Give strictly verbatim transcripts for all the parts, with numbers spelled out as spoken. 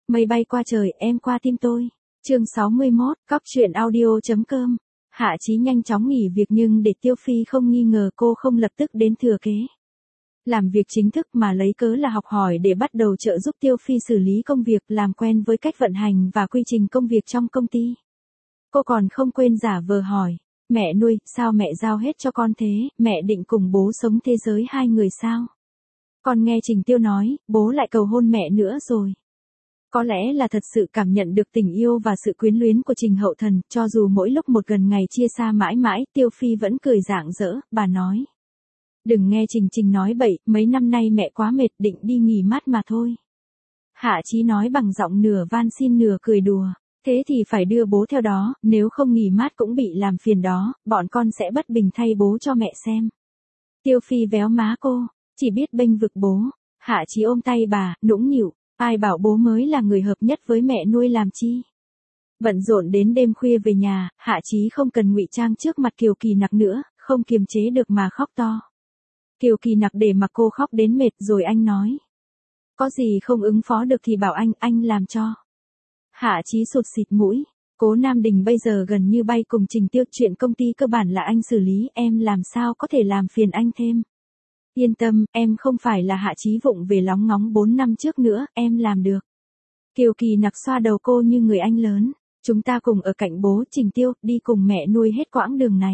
Mây bay qua trời, em qua tim tôi. Chương sáu mươi mốt, cóc truyện audio chấm com. Hạ Chí nhanh chóng nghỉ việc nhưng để Tiêu Phi không nghi ngờ cô không lập tức đến thừa kế làm việc chính thức mà lấy cớ là học hỏi để bắt đầu trợ giúp Tiêu Phi xử lý công việc, làm quen với cách vận hành và quy trình công việc trong công ty. Cô còn không quên giả vờ hỏi, mẹ nuôi, sao mẹ giao hết cho con thế, mẹ định cùng bố sống thế giới hai người sao? Con nghe Trình Tiêu nói, bố lại cầu hôn mẹ nữa rồi. Có lẽ là thật sự cảm nhận được tình yêu và sự quyến luyến của Trình Hậu Thần, cho dù mỗi lúc một gần ngày chia xa mãi mãi, Tiêu Phi vẫn cười rạng rỡ, bà nói. Đừng nghe Trình Trình nói bậy, mấy năm nay mẹ quá mệt, định đi nghỉ mát mà thôi. Hạ Chí nói bằng giọng nửa van xin nửa cười đùa, thế thì phải đưa bố theo đó, nếu không nghỉ mát cũng bị làm phiền đó, bọn con sẽ bất bình thay bố cho mẹ xem. Tiêu Phi véo má cô, chỉ biết bênh vực bố. Hạ Chí ôm tay bà, nũng nịu, ai bảo bố mới là người hợp nhất với mẹ nuôi làm chi. Bận rộn đến đêm khuya về nhà, Hạ Chí không cần ngụy trang trước mặt Kiều Kỳ Nặc nữa, không kiềm chế được mà khóc to. Kiều Kỳ Nặc để mặc cô khóc đến mệt rồi anh nói. Có gì không ứng phó được thì bảo anh, anh làm cho. Hạ Chí sụt xịt mũi, Cố Nam Đình bây giờ gần như bay cùng Trình Tiêu, chuyện công ty cơ bản là anh xử lý, em làm sao có thể làm phiền anh thêm. Yên tâm, em không phải là Hạ Chí vụng về lóng ngóng bốn năm trước nữa, em làm được. Kiều Kỳ Nặc xoa đầu cô như người anh lớn, chúng ta cùng ở cạnh bố, Trình Tiêu, đi cùng mẹ nuôi hết quãng đường này.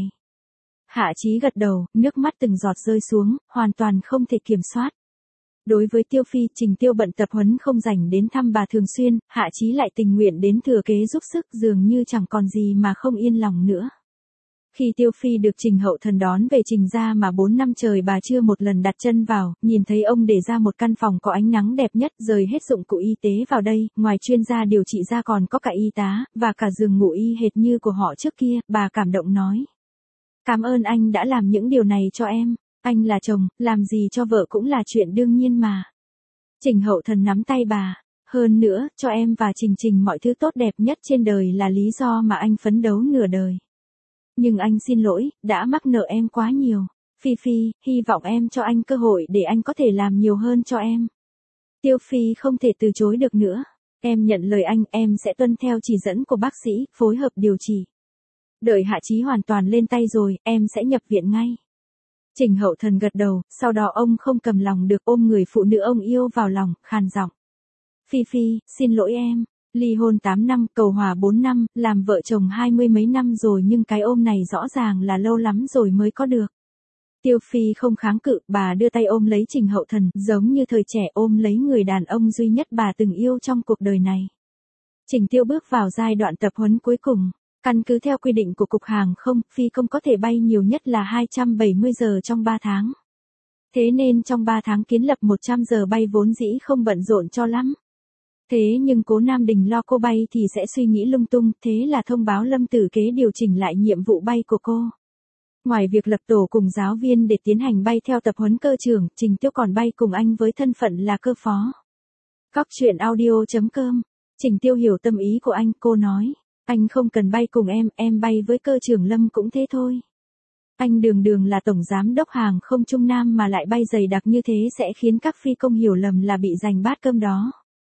Hạ Chí gật đầu, nước mắt từng giọt rơi xuống, hoàn toàn không thể kiểm soát. Đối với Tiêu Phi, Trình Tiêu bận tập huấn không rảnh đến thăm bà thường xuyên, Hạ Chí lại tình nguyện đến thừa kế giúp sức, dường như chẳng còn gì mà không yên lòng nữa. Khi Tiêu Phi được Trình Hậu Thần đón về Trình gia mà bốn năm trời bà chưa một lần đặt chân vào, nhìn thấy ông để ra một căn phòng có ánh nắng đẹp nhất, rời hết dụng cụ y tế vào đây, ngoài chuyên gia điều trị ra còn có cả y tá, và cả giường ngủ y hệt như của họ trước kia, bà cảm động nói. Cảm ơn anh đã làm những điều này cho em, anh là chồng, làm gì cho vợ cũng là chuyện đương nhiên mà. Trình Hậu Thần nắm tay bà, hơn nữa, cho em và Trình Trình mọi thứ tốt đẹp nhất trên đời là lý do mà anh phấn đấu nửa đời. Nhưng anh xin lỗi, đã mắc nợ em quá nhiều. Phi Phi, hy vọng em cho anh cơ hội để anh có thể làm nhiều hơn cho em. Tiêu Phi không thể từ chối được nữa. Em nhận lời anh, em sẽ tuân theo chỉ dẫn của bác sĩ, phối hợp điều trị. Đợi Hạ Chí hoàn toàn lên tay rồi, em sẽ nhập viện ngay. Trình Hậu Thần gật đầu, sau đó ông không cầm lòng được ôm người phụ nữ ông yêu vào lòng, khàn giọng. Phi Phi, xin lỗi em. Ly hôn tám năm, cầu hòa bốn năm, làm vợ chồng hai mươi mấy năm rồi nhưng cái ôm này rõ ràng là lâu lắm rồi mới có được. Tiêu Phi không kháng cự, bà đưa tay ôm lấy Trình Hậu Thần, giống như thời trẻ ôm lấy người đàn ông duy nhất bà từng yêu trong cuộc đời này. Trình Tiêu bước vào giai đoạn tập huấn cuối cùng. Căn cứ theo quy định của Cục Hàng không, phi công có thể bay nhiều nhất là hai trăm bảy mươi giờ trong ba tháng. Thế nên trong ba tháng kiến lập một trăm giờ bay vốn dĩ không bận rộn cho lắm. Thế nhưng Cố Nam Đình lo cô bay thì sẽ suy nghĩ lung tung, thế là thông báo Lâm Tử Kế điều chỉnh lại nhiệm vụ bay của cô. Ngoài việc lập tổ cùng giáo viên để tiến hành bay theo tập huấn cơ trưởng, Trình Tiêu còn bay cùng anh với thân phận là cơ phó. Cóc truyện audio chấm com. Trình Tiêu hiểu tâm ý của anh, cô nói. Anh không cần bay cùng em, em bay với cơ trưởng Lâm cũng thế thôi. Anh đường đường là tổng giám đốc hàng không Trung Nam mà lại bay dày đặc như thế sẽ khiến các phi công hiểu lầm là bị giành bát cơm đó.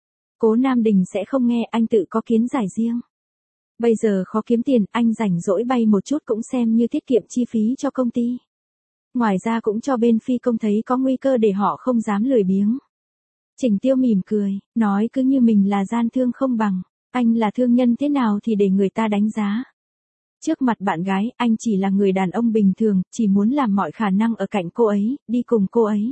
Cố Nam Đình sẽ không nghe, anh tự có kiến giải riêng. Bây giờ khó kiếm tiền, anh rảnh rỗi bay một chút cũng xem như tiết kiệm chi phí cho công ty. Ngoài ra cũng cho bên phi công thấy có nguy cơ để họ không dám lười biếng. Trình Tiêu mỉm cười, nói cứ như mình là gian thương không bằng. Anh là thương nhân thế nào thì để người ta đánh giá. Trước mặt bạn gái, anh chỉ là người đàn ông bình thường, chỉ muốn làm mọi khả năng ở cạnh cô ấy, đi cùng cô ấy.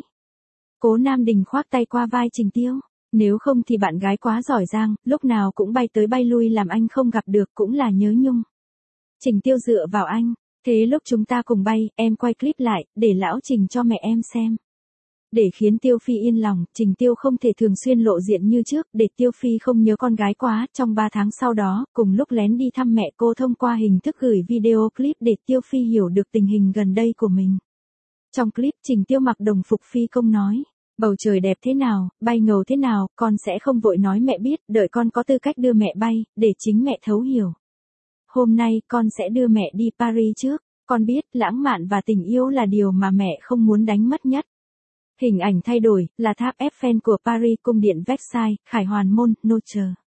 Cố Nam Đình khoác tay qua vai Trình Tiêu. Nếu không thì bạn gái quá giỏi giang, lúc nào cũng bay tới bay lui làm anh không gặp được cũng là nhớ nhung. Trình Tiêu dựa vào anh. Thế lúc chúng ta cùng bay, em quay clip lại, để lão Trình cho mẹ em xem. Để khiến Tiêu Phi yên lòng, Trình Tiêu không thể thường xuyên lộ diện như trước, để Tiêu Phi không nhớ con gái quá, trong ba tháng sau đó, cùng lúc lén đi thăm mẹ cô thông qua hình thức gửi video clip để Tiêu Phi hiểu được tình hình gần đây của mình. Trong clip Trình Tiêu mặc đồng phục phi công nói, bầu trời đẹp thế nào, bay ngầu thế nào, con sẽ không vội nói mẹ biết, đợi con có tư cách đưa mẹ bay, để chính mẹ thấu hiểu. Hôm nay con sẽ đưa mẹ đi Paris trước, con biết lãng mạn và tình yêu là điều mà mẹ không muốn đánh mất nhất. Hình ảnh thay đổi, là tháp Eiffel của Paris, cung điện Versailles, Khải Hoàn Môn, Notre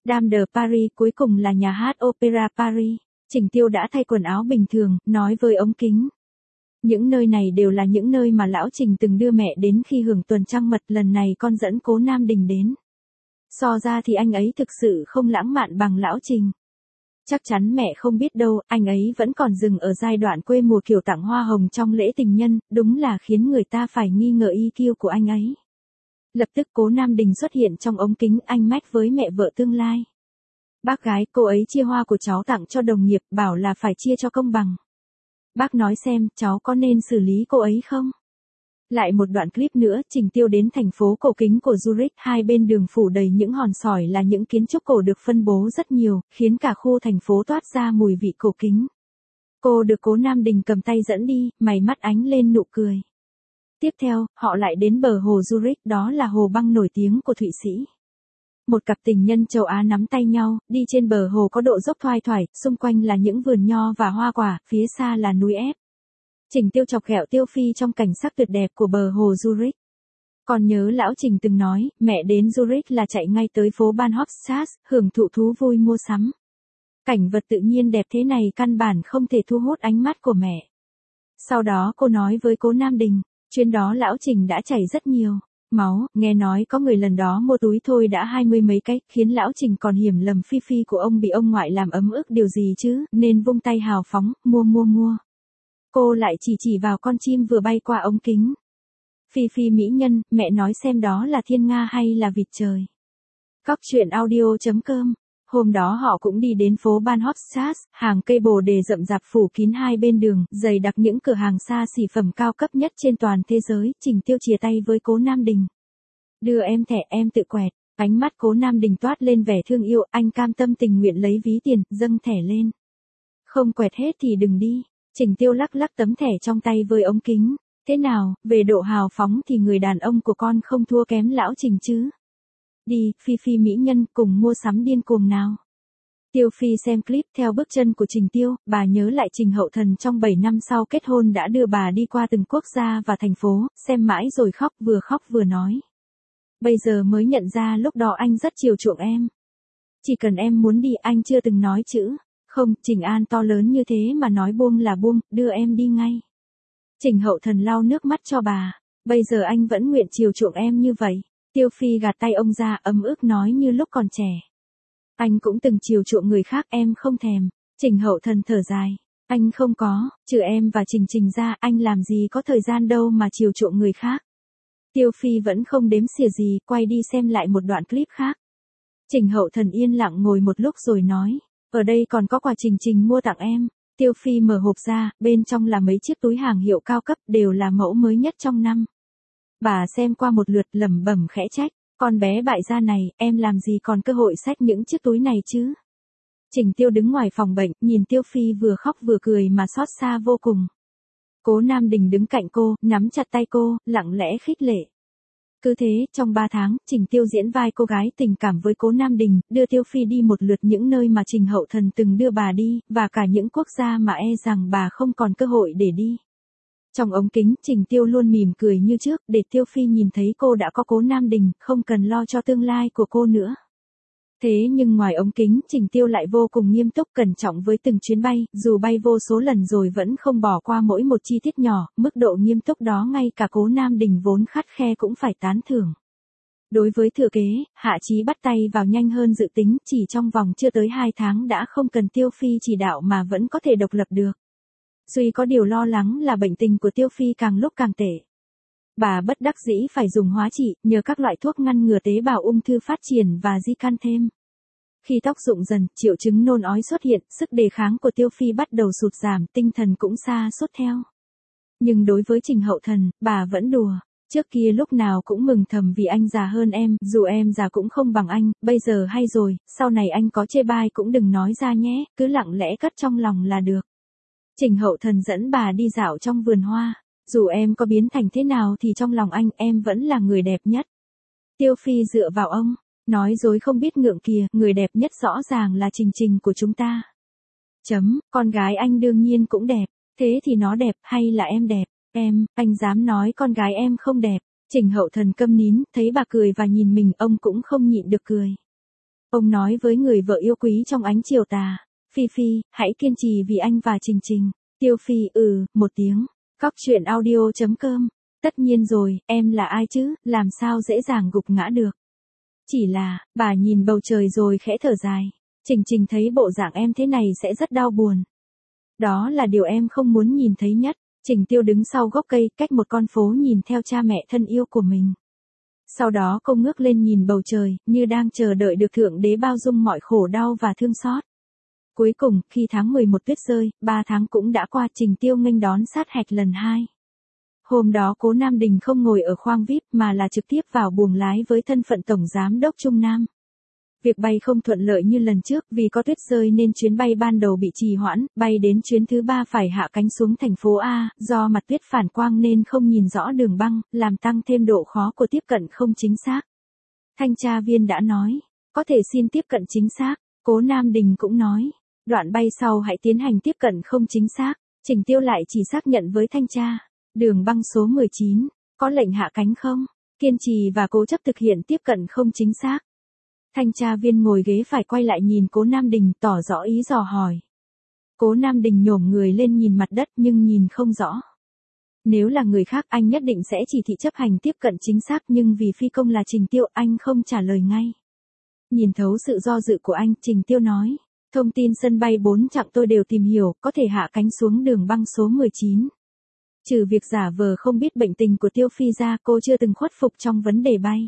Dame de Paris cuối cùng là nhà hát Opera Paris. Trình Tiêu đã thay quần áo bình thường, nói với ống kính. Những nơi này đều là những nơi mà lão Trình từng đưa mẹ đến khi hưởng tuần trăng mật, lần này con dẫn Cố Nam Đình đến. So ra thì anh ấy thực sự không lãng mạn bằng lão Trình. Chắc chắn mẹ không biết đâu, anh ấy vẫn còn dừng ở giai đoạn quê mùa kiểu tặng hoa hồng trong lễ tình nhân, đúng là khiến người ta phải nghi ngờ i kiu của anh ấy. Lập tức Cố Nam Đình xuất hiện trong ống kính, anh mách với mẹ vợ tương lai. Bác gái, cô ấy chia hoa của cháu tặng cho đồng nghiệp, bảo là phải chia cho công bằng. Bác nói xem, cháu có nên xử lý cô ấy không? Lại một đoạn clip nữa, Trình Tiêu đến thành phố cổ kính của Zurich, hai bên đường phủ đầy những hòn sỏi là những kiến trúc cổ được phân bố rất nhiều, khiến cả khu thành phố toát ra mùi vị cổ kính. Cô được Cố Nam Đình cầm tay dẫn đi, mày mắt ánh lên nụ cười. Tiếp theo, họ lại đến bờ hồ Zurich, đó là hồ băng nổi tiếng của Thụy Sĩ. Một cặp tình nhân châu Á nắm tay nhau, đi trên bờ hồ có độ dốc thoai thoải, xung quanh là những vườn nho và hoa quả, phía xa là núi ép. Trình Tiêu chọc ghẹo Tiêu Phi trong cảnh sắc tuyệt đẹp của bờ hồ Zurich. Còn nhớ lão Trình từng nói, mẹ đến Zurich là chạy ngay tới phố Bahnhofstrasse, hưởng thụ thú vui mua sắm. Cảnh vật tự nhiên đẹp thế này căn bản không thể thu hút ánh mắt của mẹ. Sau đó cô nói với Cố Nam Đình, chuyến đó lão Trình đã chảy rất nhiều máu, nghe nói có người lần đó mua túi thôi đã hai mươi mấy cái, khiến lão Trình còn hiểu lầm Phi Phi của ông bị ông ngoại làm ấm ức điều gì chứ, nên vung tay hào phóng, mua mua mua. Cô lại chỉ chỉ vào con chim vừa bay qua ống kính. Phi Phi mỹ nhân, mẹ nói xem đó là thiên nga hay là vịt trời. Cóc truyện audio chấm com. Hôm đó họ cũng đi đến phố Bahnhofstrasse, hàng cây bồ đề rậm rạp phủ kín hai bên đường, dày đặc những cửa hàng xa xỉ phẩm cao cấp nhất trên toàn thế giới. Trình Tiêu chia tay với Cố Nam Đình. Đưa em thẻ, em tự quẹt. Ánh mắt Cố Nam Đình toát lên vẻ thương yêu, anh cam tâm tình nguyện lấy ví tiền, dâng thẻ lên. Không quẹt hết thì đừng đi. Trình Tiêu lắc lắc tấm thẻ trong tay với ống kính. Thế nào, về độ hào phóng thì người đàn ông của con không thua kém lão Trình chứ. Đi, Phi Phi mỹ nhân, cùng mua sắm điên cuồng nào. Tiêu Phi xem clip theo bước chân của Trình Tiêu, bà nhớ lại Trình Hậu Thần trong bảy năm sau kết hôn đã đưa bà đi qua từng quốc gia và thành phố, xem mãi rồi khóc, vừa khóc vừa nói. Bây giờ mới nhận ra lúc đó anh rất chiều chuộng em. Chỉ cần em muốn đi anh chưa từng nói chữ. Không, Trình An to lớn như thế mà nói buông là buông, đưa em đi ngay. Trình Hậu Thần lau nước mắt cho bà. Bây giờ anh vẫn nguyện chiều chuộng em như vậy. Tiêu Phi gạt tay ông ra, ấm ức nói như lúc còn trẻ. Anh cũng từng chiều chuộng người khác, em không thèm. Trình Hậu Thần thở dài. Anh không có, trừ em và Trình Trình ra, anh làm gì có thời gian đâu mà chiều chuộng người khác. Tiêu Phi vẫn không đếm xỉa gì, quay đi xem lại một đoạn clip khác. Trình Hậu Thần yên lặng ngồi một lúc rồi nói. Ở đây còn có quà Trình Trình mua tặng em. Tiêu Phi mở hộp ra, bên trong là mấy chiếc túi hàng hiệu cao cấp, đều là mẫu mới nhất trong năm. Bà xem qua một lượt lẩm bẩm khẽ trách, con bé bại gia này, em làm gì còn cơ hội xách những chiếc túi này chứ. Trình Tiêu đứng ngoài phòng bệnh, nhìn Tiêu Phi vừa khóc vừa cười mà xót xa vô cùng. Cố Nam Đình đứng cạnh cô, nắm chặt tay cô, lặng lẽ khích lệ. Cứ thế, trong ba tháng, Trình Tiêu diễn vai cô gái tình cảm với Cố Nam Đình, đưa Tiêu Phi đi một lượt những nơi mà Trình Hậu Thần từng đưa bà đi, và cả những quốc gia mà e rằng bà không còn cơ hội để đi. Trong ống kính, Trình Tiêu luôn mỉm cười như trước, để Tiêu Phi nhìn thấy cô đã có Cố Nam Đình, không cần lo cho tương lai của cô nữa. Thế nhưng ngoài ống kính, Trình Tiêu lại vô cùng nghiêm túc cẩn trọng với từng chuyến bay, dù bay vô số lần rồi vẫn không bỏ qua mỗi một chi tiết nhỏ, mức độ nghiêm túc đó ngay cả Cố Nam Đình vốn khắt khe cũng phải tán thưởng. Đối với thừa kế, Hạ Chí bắt tay vào nhanh hơn dự tính, chỉ trong vòng chưa tới hai tháng đã không cần Tiêu Phi chỉ đạo mà vẫn có thể độc lập được. Duy có điều lo lắng là bệnh tình của Tiêu Phi càng lúc càng tệ. Bà bất đắc dĩ phải dùng hóa trị, nhờ các loại thuốc ngăn ngừa tế bào ung thư phát triển và di căn thêm. Khi tóc rụng dần, triệu chứng nôn ói xuất hiện, sức đề kháng của Tiêu Phi bắt đầu sụt giảm, tinh thần cũng sa sút theo. Nhưng đối với Trình Hậu Thần, bà vẫn đùa. Trước kia lúc nào cũng mừng thầm vì anh già hơn em, dù em già cũng không bằng anh, bây giờ hay rồi, sau này anh có chê bai cũng đừng nói ra nhé, cứ lặng lẽ cất trong lòng là được. Trình Hậu Thần dẫn bà đi dạo trong vườn hoa. Dù em có biến thành thế nào thì trong lòng anh em vẫn là người đẹp nhất. Tiêu Phi dựa vào ông, nói dối không biết ngượng kìa, người đẹp nhất rõ ràng là Trình Trình của chúng ta. Chấm, con gái anh đương nhiên cũng đẹp, thế thì nó đẹp hay là em đẹp? Em, anh dám nói con gái em không đẹp. Trình Hậu Thần câm nín, thấy bà cười và nhìn mình, ông cũng không nhịn được cười. Ông nói với người vợ yêu quý trong ánh chiều tà, Phi Phi, hãy kiên trì vì anh và Trình Trình. Tiêu Phi, ừ, một tiếng. Cóc truyện audio.com. Tất nhiên rồi, em là ai chứ, làm sao dễ dàng gục ngã được. Chỉ là, bà nhìn bầu trời rồi khẽ thở dài. Trình Trình thấy bộ dạng em thế này sẽ rất đau buồn. Đó là điều em không muốn nhìn thấy nhất. Trình Tiêu đứng sau gốc cây, cách một con phố nhìn theo cha mẹ thân yêu của mình. Sau đó cô ngước lên nhìn bầu trời, như đang chờ đợi được Thượng Đế bao dung mọi khổ đau và thương xót. Cuối cùng, khi tháng mười một tuyết rơi, ba tháng cũng đã qua, Trình Tiêu nghênh đón sát hạch lần hai. Hôm đó Cố Nam Đình không ngồi ở khoang vi ai pi mà là trực tiếp vào buồng lái với thân phận Tổng Giám đốc Trung Nam. Việc bay không thuận lợi như lần trước vì có tuyết rơi nên chuyến bay ban đầu bị trì hoãn, bay đến chuyến thứ ba phải hạ cánh xuống thành phố A, do mặt tuyết phản quang nên không nhìn rõ đường băng, làm tăng thêm độ khó của tiếp cận không chính xác. Thanh tra viên đã nói, có thể xin tiếp cận chính xác, Cố Nam Đình cũng nói, đoạn bay sau hãy tiến hành tiếp cận không chính xác. Trình Tiêu lại chỉ xác nhận với thanh tra, đường băng số mười chín, có lệnh hạ cánh không? Kiên trì và cố chấp thực hiện tiếp cận không chính xác. Thanh tra viên ngồi ghế phải quay lại nhìn Cố Nam Đình tỏ rõ ý dò hỏi. Cố Nam Đình nhổm người lên nhìn mặt đất nhưng nhìn không rõ. Nếu là người khác anh nhất định sẽ chỉ thị chấp hành tiếp cận chính xác nhưng vì phi công là Trình Tiêu anh không trả lời ngay. Nhìn thấu sự do dự của anh, Trình Tiêu nói, thông tin sân bay bốn chặng tôi đều tìm hiểu, có thể hạ cánh xuống đường băng số mười chín. Trừ việc giả vờ không biết bệnh tình của Tiêu Phi ra, cô chưa từng khuất phục trong vấn đề bay.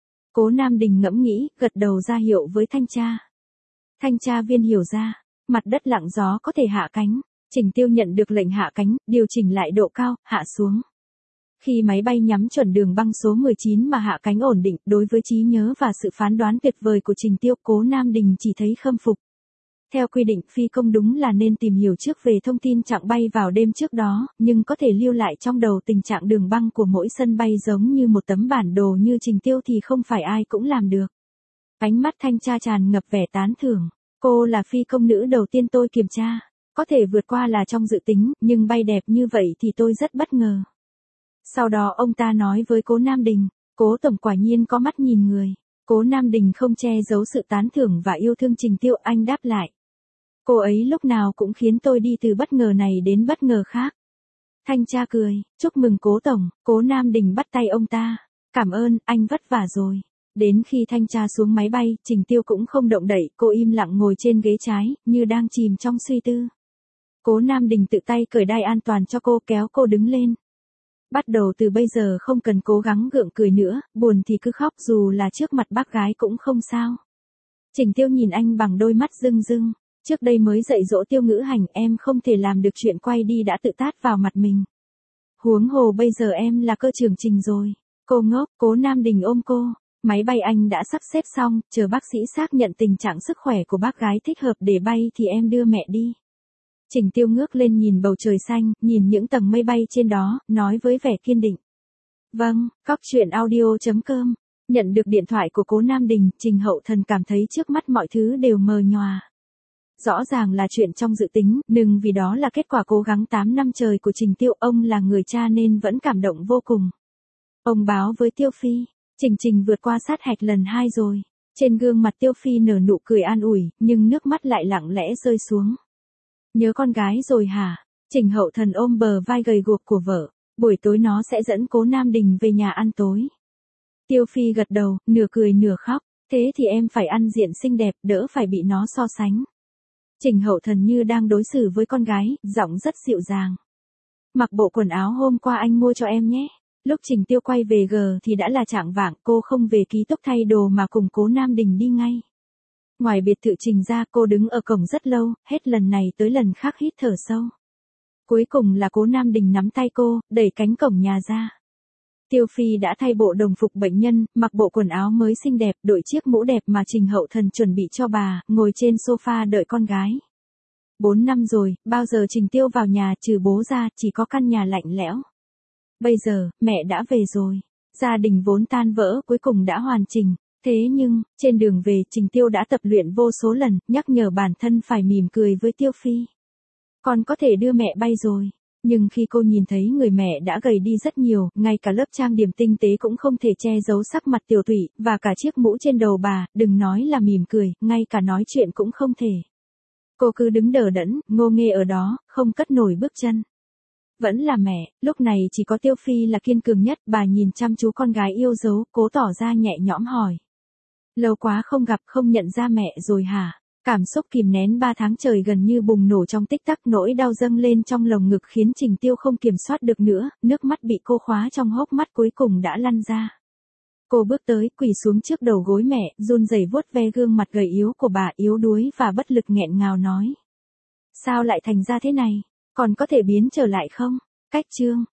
Cố Nam Đình ngẫm nghĩ, gật đầu ra hiệu với thanh tra. Thanh tra viên hiểu ra, mặt đất lặng gió có thể hạ cánh. Trình Tiêu nhận được lệnh hạ cánh, điều chỉnh lại độ cao, hạ xuống. Khi máy bay nhắm chuẩn đường băng số mười chín mà hạ cánh ổn định, đối với trí nhớ và sự phán đoán tuyệt vời của Trình Tiêu, Cố Nam Đình chỉ thấy khâm phục. Theo quy định, phi công đúng là nên tìm hiểu trước về thông tin chặng bay vào đêm trước đó, nhưng có thể lưu lại trong đầu tình trạng đường băng của mỗi sân bay giống như một tấm bản đồ như Trình Tiêu thì không phải ai cũng làm được. Ánh mắt thanh tra tràn ngập vẻ tán thưởng. Cô là phi công nữ đầu tiên tôi kiểm tra. Có thể vượt qua là trong dự tính, nhưng bay đẹp như vậy thì tôi rất bất ngờ. Sau đó ông ta nói với Cố Nam Đình, Cố Tổng quả nhiên có mắt nhìn người. Cố Nam Đình không che giấu sự tán thưởng và yêu thương Trình Tiêu, anh đáp lại. Cô ấy lúc nào cũng khiến tôi đi từ bất ngờ này đến bất ngờ khác. Thanh tra cười, chúc mừng Cố Tổng. Cố Nam Đình bắt tay ông ta. Cảm ơn, anh vất vả rồi. Đến khi thanh tra xuống máy bay, Trình Tiêu cũng không động đậy, cô im lặng ngồi trên ghế trái, như đang chìm trong suy tư. Cố Nam Đình tự tay cởi đai an toàn cho cô, kéo cô đứng lên. Bắt đầu từ bây giờ không cần cố gắng gượng cười nữa, buồn thì cứ khóc, dù là trước mặt bác gái cũng không sao. Trình Tiêu nhìn anh bằng đôi mắt rưng rưng. Trước đây mới dạy dỗ Tiêu ngữ hành, em không thể làm được chuyện quay đi đã tự tát vào mặt mình. Huống hồ bây giờ em là cơ trưởng Trình rồi. Cô ngốc. Cố Nam Đình ôm cô. Máy bay anh đã sắp xếp xong, chờ bác sĩ xác nhận tình trạng sức khỏe của bác gái thích hợp để bay thì em đưa mẹ đi. Trình Tiêu ngước lên nhìn bầu trời xanh, nhìn những tầng mây bay trên đó, nói với vẻ kiên định. Vâng, cóc truyện audio.com. Nhận được điện thoại của Cố Nam Đình, Trình Hậu Thần cảm thấy trước mắt mọi thứ đều mờ nhòa. Rõ ràng là chuyện trong dự tính, nhưng vì đó là kết quả cố gắng tám năm trời của Trình Tiêu, ông là người cha nên vẫn cảm động vô cùng. Ông báo với Tiêu Phi, Trình Trình vượt qua sát hạch lần hai rồi. Trên gương mặt Tiêu Phi nở nụ cười an ủi, nhưng nước mắt lại lặng lẽ rơi xuống. Nhớ con gái rồi hả? Trình Hậu Thần ôm bờ vai gầy guộc của vợ. Buổi tối nó sẽ dẫn Cố Nam Đình về nhà ăn tối. Tiêu Phi gật đầu, nửa cười nửa khóc. Thế thì em phải ăn diện xinh đẹp, đỡ phải bị nó so sánh. Trình Hậu Thần như đang đối xử với con gái, giọng rất dịu dàng. Mặc bộ quần áo hôm qua anh mua cho em nhé. Lúc Trình Tiêu quay về G thì đã là chạng vạng, cô không về ký túc thay đồ mà cùng Cố Nam Đình đi ngay. Ngoài biệt thự Trình ra, cô đứng ở cổng rất lâu, hết lần này tới lần khác hít thở sâu. Cuối cùng là Cố Nam Đình nắm tay cô, đẩy cánh cổng nhà ra. Tiêu Phi đã thay bộ đồng phục bệnh nhân, mặc bộ quần áo mới xinh đẹp, đội chiếc mũ đẹp mà Trình Hậu Thần chuẩn bị cho bà, ngồi trên sofa đợi con gái. Bốn năm rồi, bao giờ Trình Tiêu vào nhà trừ bố ra, chỉ có căn nhà lạnh lẽo. Bây giờ, mẹ đã về rồi. Gia đình vốn tan vỡ cuối cùng đã hoàn chỉnh. Thế nhưng, trên đường về, Trình Tiêu đã tập luyện vô số lần, nhắc nhở bản thân phải mỉm cười với Tiêu Phi. Con có thể đưa mẹ bay rồi. Nhưng khi cô nhìn thấy người mẹ đã gầy đi rất nhiều, ngay cả lớp trang điểm tinh tế cũng không thể che giấu sắc mặt tiểu tụy, và cả chiếc mũ trên đầu bà, đừng nói là mỉm cười, ngay cả nói chuyện cũng không thể. Cô cứ đứng đờ đẫn, ngô nghê ở đó, không cất nổi bước chân. Vẫn là mẹ, lúc này chỉ có Tiêu Phi là kiên cường nhất, bà nhìn chăm chú con gái yêu dấu, cố tỏ ra nhẹ nhõm hỏi. Lâu quá không gặp, không nhận ra mẹ rồi hả? Cảm xúc kìm nén ba tháng trời gần như bùng nổ trong tích tắc, nỗi đau dâng lên trong lồng ngực khiến Trình Tiêu không kiểm soát được nữa, nước mắt bị cô khóa trong hốc mắt cuối cùng đã lăn ra. Cô bước tới, quỳ xuống trước đầu gối mẹ, run rẩy vuốt ve gương mặt gầy yếu của bà, yếu đuối và bất lực nghẹn ngào nói. Sao lại thành ra thế này? Còn có thể biến trở lại không? Cách chương